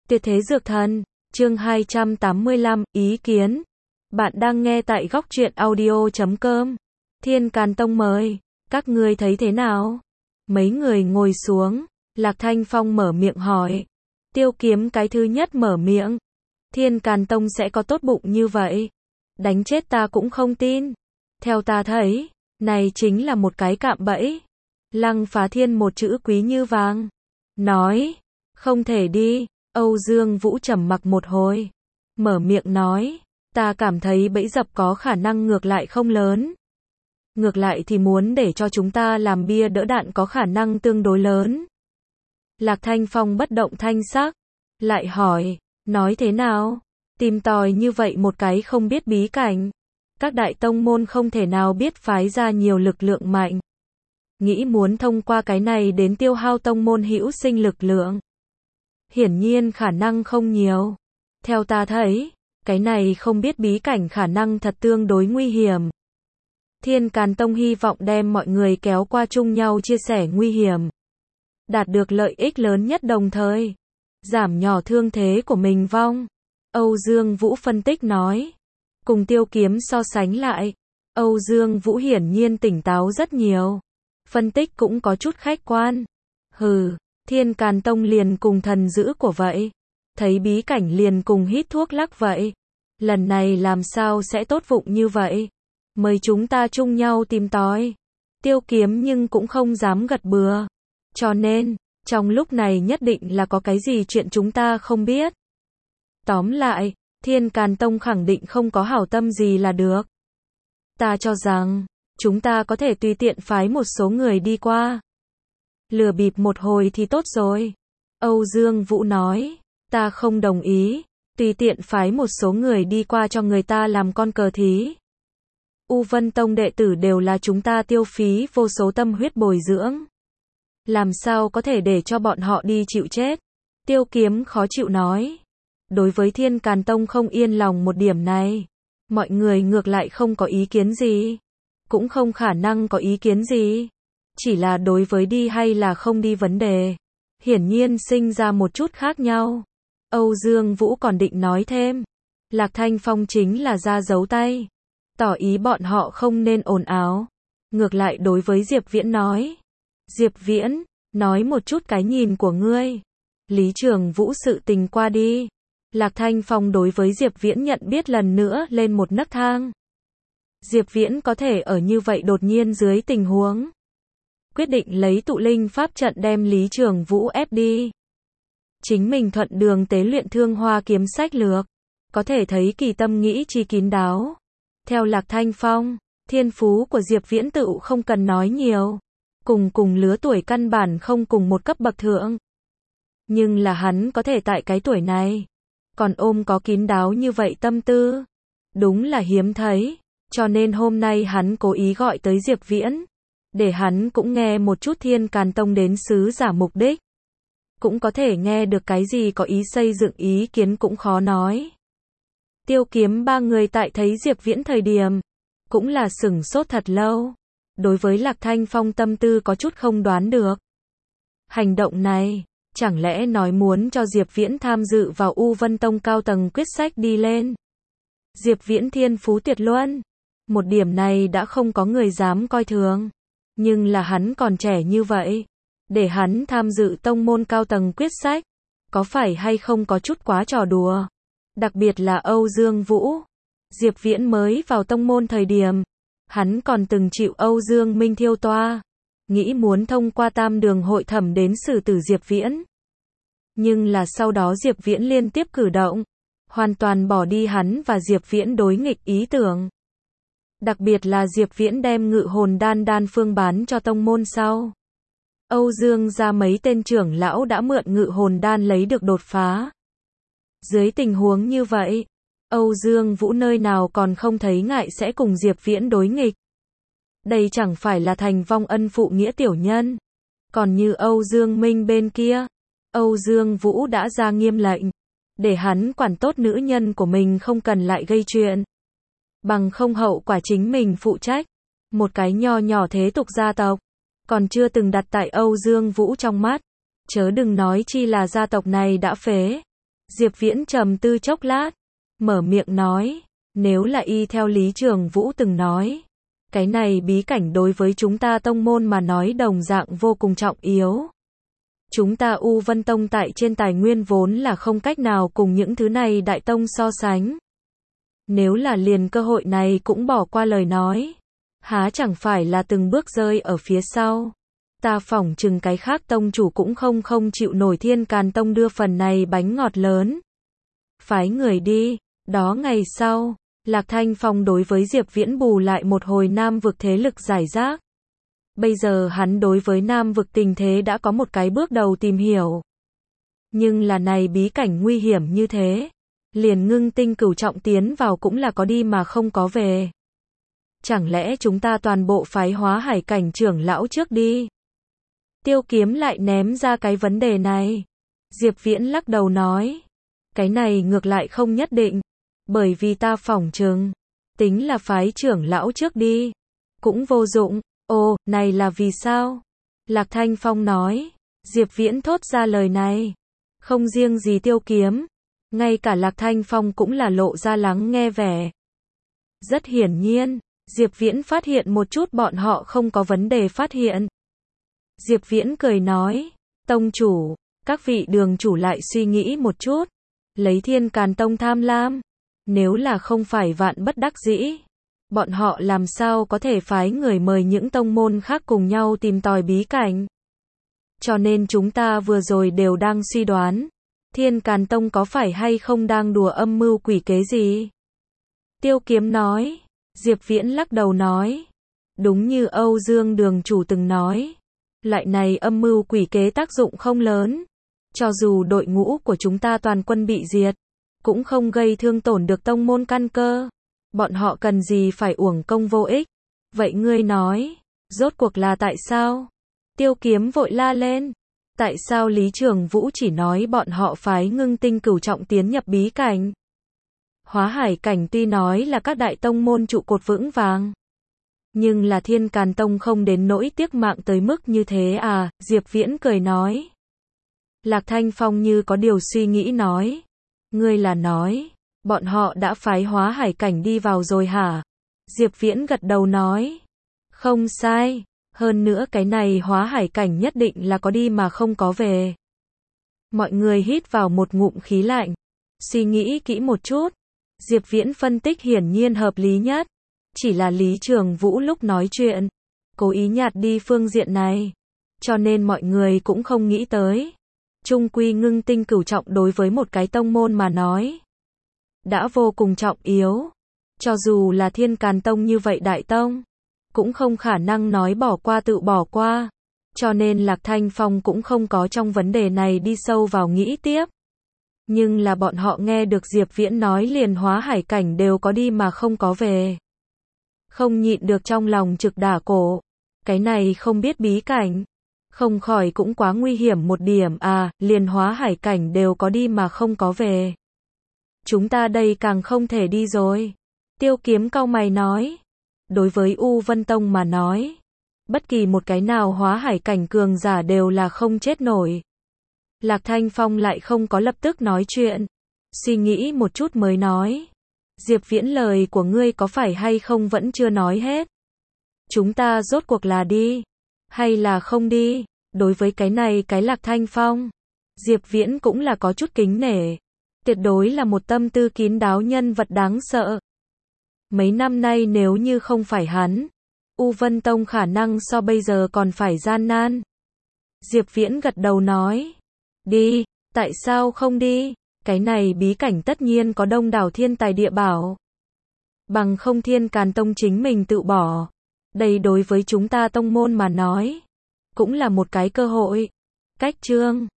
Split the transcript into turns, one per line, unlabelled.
Tuyệt thế dược thần, chương 285, ý kiến. Bạn đang nghe tại góc truyện audio.com. Thiên Càn Tông mời, các ngươi thấy thế nào? Mấy người ngồi xuống, Lạc Thanh Phong mở miệng hỏi. Tiêu Kiếm cái thứ nhất mở miệng. Thiên Càn Tông sẽ có tốt bụng như vậy? Đánh chết ta cũng không tin. Theo ta thấy, này chính là một cái cạm bẫy. Lăng Phá Thiên một chữ quý như vàng. Nói, không thể đi. Âu Dương Vũ trầm mặc một hồi. Mở miệng nói, ta cảm thấy bẫy dập có khả năng ngược lại không lớn. Ngược lại thì muốn để cho chúng ta làm bia đỡ đạn có khả năng tương đối lớn. Lạc Thanh Phong bất động thanh sắc. Lại hỏi, nói thế nào? Tìm tòi như vậy một cái không biết bí cảnh. Các đại tông môn không thể nào biết phái ra nhiều lực lượng mạnh. Nghĩ muốn thông qua cái này đến tiêu hao tông môn hữu sinh lực lượng. Hiển nhiên khả năng không nhiều. Theo ta thấy, cái này không biết bí cảnh khả năng thật tương đối nguy hiểm. Thiên Càn Tông hy vọng đem mọi người kéo qua chung nhau chia sẻ nguy hiểm. Đạt được lợi ích lớn nhất đồng thời. Giảm nhỏ thương thế của mình vong. Âu Dương Vũ phân tích nói. Cùng Tiêu Kiếm so sánh lại. Âu Dương Vũ hiển nhiên tỉnh táo rất nhiều. Phân tích cũng có chút khách quan. Hừ. Thiên Càn Tông liền cùng thần dữ của vậy. Thấy bí cảnh liền cùng hít thuốc lắc vậy. Lần này làm sao sẽ tốt vụng như vậy? Mời chúng ta chung nhau tìm tòi. Tiêu Kiếm nhưng cũng không dám gật bừa. Cho nên, trong lúc này nhất định là có cái gì chuyện chúng ta không biết. Tóm lại, Thiên Càn Tông khẳng định không có hảo tâm gì là được. Ta cho rằng, chúng ta có thể tùy tiện phái một số người đi qua. Lừa bịp một hồi thì tốt rồi. Âu Dương Vũ nói, ta không đồng ý, tùy tiện phái một số người đi qua cho người ta làm con cờ thí. U Vân Tông đệ tử đều là chúng ta tiêu phí vô số tâm huyết bồi dưỡng. Làm sao có thể để cho bọn họ đi chịu chết? Tiêu Kiếm khó chịu nói. Đối với Thiên Càn Tông không yên lòng một điểm này. Mọi người ngược lại không có ý kiến gì. Cũng không khả năng có ý kiến gì. Chỉ là đối với đi hay là không đi vấn đề. Hiển nhiên sinh ra một chút khác nhau. Âu Dương Vũ còn định nói thêm. Lạc Thanh Phong chính là ra giấu tay. Tỏ ý bọn họ không nên ồn ào. Ngược lại đối với Diệp Viễn nói. Diệp Viễn, nói một chút cái nhìn của ngươi. Lý Trường Vũ sự tình qua đi. Lạc Thanh Phong đối với Diệp Viễn nhận biết lần nữa lên một nấc thang. Diệp Viễn có thể ở như vậy đột nhiên dưới tình huống. Quyết định lấy tụ linh pháp trận đem Lý Trường Vũ ép đi. Chính mình thuận đường tế luyện Thương Hoa kiếm sách lược. Có thể thấy kỳ tâm nghĩ chi kín đáo. Theo Lạc Thanh Phong, thiên phú của Diệp Viễn tự không cần nói nhiều. Cùng lứa tuổi căn bản không cùng một cấp bậc thượng. Nhưng là hắn có thể tại cái tuổi này. Còn ôm có kín đáo như vậy tâm tư. Đúng là hiếm thấy. Cho nên hôm nay hắn cố ý gọi tới Diệp Viễn. Để hắn cũng nghe một chút Thiên Càn Tông đến sứ giả mục đích. Cũng có thể nghe được cái gì có ý xây dựng ý kiến cũng khó nói. Tiêu Kiếm ba người tại thấy Diệp Viễn thời điểm. Cũng là sửng sốt thật lâu. Đối với Lạc Thanh Phong tâm tư có chút không đoán được. Hành động này, chẳng lẽ nói muốn cho Diệp Viễn tham dự vào U Vân Tông cao tầng quyết sách đi lên. Diệp Viễn thiên phú tuyệt luân. Một điểm này đã không có người dám coi thường. Nhưng là hắn còn trẻ như vậy. Để hắn tham dự tông môn cao tầng quyết sách. Có phải hay không có chút quá trò đùa. Đặc biệt là Âu Dương Vũ. Diệp Viễn mới vào tông môn thời điểm. Hắn còn từng chịu Âu Dương Minh thiêu toa. Nghĩ muốn thông qua tam đường hội thẩm đến xử tử Diệp Viễn. Nhưng là sau đó Diệp Viễn liên tiếp cử động. Hoàn toàn bỏ đi hắn và Diệp Viễn đối nghịch ý tưởng. Đặc biệt là Diệp Viễn đem ngự hồn đan phương bán cho tông môn sau. Âu Dương ra mấy tên trưởng lão đã mượn ngự hồn đan lấy được đột phá. Dưới tình huống như vậy, Âu Dương Vũ nơi nào còn không thấy ngại sẽ cùng Diệp Viễn đối nghịch. Đây chẳng phải là thành vong ân phụ nghĩa tiểu nhân. Còn như Âu Dương Minh bên kia, Âu Dương Vũ đã ra nghiêm lệnh. Để hắn quản tốt nữ nhân của mình không cần lại gây chuyện. Bằng không hậu quả chính mình phụ trách. Một cái nho nhỏ thế tục gia tộc. Còn chưa từng đặt tại Âu Dương Vũ trong mắt. Chớ đừng nói chi là gia tộc này đã phế. Diệp Viễn trầm tư chốc lát, mở miệng nói, nếu là y theo Lý Trường Vũ từng nói, cái này bí cảnh đối với chúng ta tông môn mà nói đồng dạng vô cùng trọng yếu. Chúng ta U Vân Tông tại trên tài nguyên vốn là không cách nào cùng những thứ này đại tông so sánh. Nếu là liền cơ hội này cũng bỏ qua lời nói, há chẳng phải là từng bước rơi ở phía sau. Ta phỏng chừng cái khác tông chủ cũng không chịu nổi Thiên Càn Tông đưa phần này bánh ngọt lớn. Phái người đi. Đó ngày sau, Lạc Thanh Phong đối với Diệp Viễn bù lại một hồi Nam vực thế lực giải rác. Bây giờ hắn đối với Nam vực tình thế đã có một cái bước đầu tìm hiểu. Nhưng là này bí cảnh nguy hiểm như thế, liền Ngưng Tinh Cửu Trọng tiến vào cũng là có đi mà không có về. Chẳng lẽ chúng ta toàn bộ phái Hóa Hải cảnh trưởng lão trước đi? Tiêu Kiếm lại ném ra cái vấn đề này. Diệp Viễn lắc đầu nói, cái này ngược lại không nhất định, bởi vì ta phỏng chừng, tính là phái trưởng lão trước đi, cũng vô dụng. Ồ, này là vì sao? Lạc Thanh Phong nói. Diệp Viễn thốt ra lời này, không riêng gì Tiêu Kiếm, ngay cả Lạc Thanh Phong cũng là lộ ra lắng nghe vẻ. Rất hiển nhiên, Diệp Viễn phát hiện một chút bọn họ không có vấn đề phát hiện. Diệp Viễn cười nói, tông chủ, các vị đường chủ lại suy nghĩ một chút, lấy Thiên Càn Tông tham lam, nếu là không phải vạn bất đắc dĩ, bọn họ làm sao có thể phái người mời những tông môn khác cùng nhau tìm tòi bí cảnh. Cho nên chúng ta vừa rồi đều đang suy đoán, Thiên Càn Tông có phải hay không đang đùa âm mưu quỷ kế gì? Tiêu Kiếm nói. Diệp Viễn lắc đầu nói, đúng như Âu Dương đường chủ từng nói, loại này âm mưu quỷ kế tác dụng không lớn. Cho dù đội ngũ của chúng ta toàn quân bị diệt, cũng không gây thương tổn được tông môn căn cơ. Bọn họ cần gì phải uổng công vô ích. Vậy ngươi nói, rốt cuộc là tại sao? Tiêu Kiếm vội la lên. Tại sao Lý Trường Vũ chỉ nói bọn họ phái Ngưng Tinh Cửu Trọng tiến nhập bí cảnh? Hóa Hải cảnh tuy nói là các đại tông môn trụ cột vững vàng, nhưng là Thiên Càn Tông không đến nỗi tiếc mạng tới mức như thế à? Diệp Viễn cười nói. Lạc Thanh Phong như có điều suy nghĩ nói, ngươi là nói, bọn họ đã phái Hóa Hải cảnh đi vào rồi hả? Diệp Viễn gật đầu nói, không sai, hơn nữa cái này Hóa Hải cảnh nhất định là có đi mà không có về. Mọi người hít vào một ngụm khí lạnh, suy nghĩ kỹ một chút. Diệp Viễn phân tích hiển nhiên hợp lý nhất, chỉ là Lý Trường Vũ lúc nói chuyện, cố ý nhạt đi phương diện này, cho nên mọi người cũng không nghĩ tới. Chung quy Ngưng Tinh Cửu Trọng đối với một cái tông môn mà nói, đã vô cùng trọng yếu. Cho dù là Thiên Càn Tông như vậy đại tông, cũng không khả năng nói bỏ qua tự bỏ qua. Cho nên Lạc Thanh Phong cũng không có trong vấn đề này đi sâu vào nghĩ tiếp. Nhưng là bọn họ nghe được Diệp Viễn nói liền Hóa Hải cảnh đều có đi mà không có về, không nhịn được trong lòng trực đả cổ. Cái này không biết bí cảnh, không khỏi cũng quá nguy hiểm một điểm à, liền Hóa Hải cảnh đều có đi mà không có về. Chúng ta đây càng không thể đi rồi. Tiêu Kiếm cau mày nói. Đối với U Vân Tông mà nói, bất kỳ một cái nào Hóa Hải cảnh cường giả đều là không chết nổi. Lạc Thanh Phong lại không có lập tức nói chuyện, suy nghĩ một chút mới nói, Diệp Viễn lời của ngươi có phải hay không vẫn chưa nói hết. Chúng ta rốt cuộc là đi, hay là không đi? Đối với cái này cái Lạc Thanh Phong, Diệp Viễn cũng là có chút kính nể, tuyệt đối là một tâm tư kín đáo nhân vật đáng sợ. Mấy năm nay nếu như không phải hắn, U Vân Tông khả năng so bây giờ còn phải gian nan. Diệp Viễn gật đầu nói, đi, tại sao không đi? Cái này bí cảnh tất nhiên có đông đảo thiên tài địa bảo. Bằng không Thiên Càn Tông chính mình tự bỏ. Đây đối với chúng ta tông môn mà nói, cũng là một cái cơ hội. Cách chương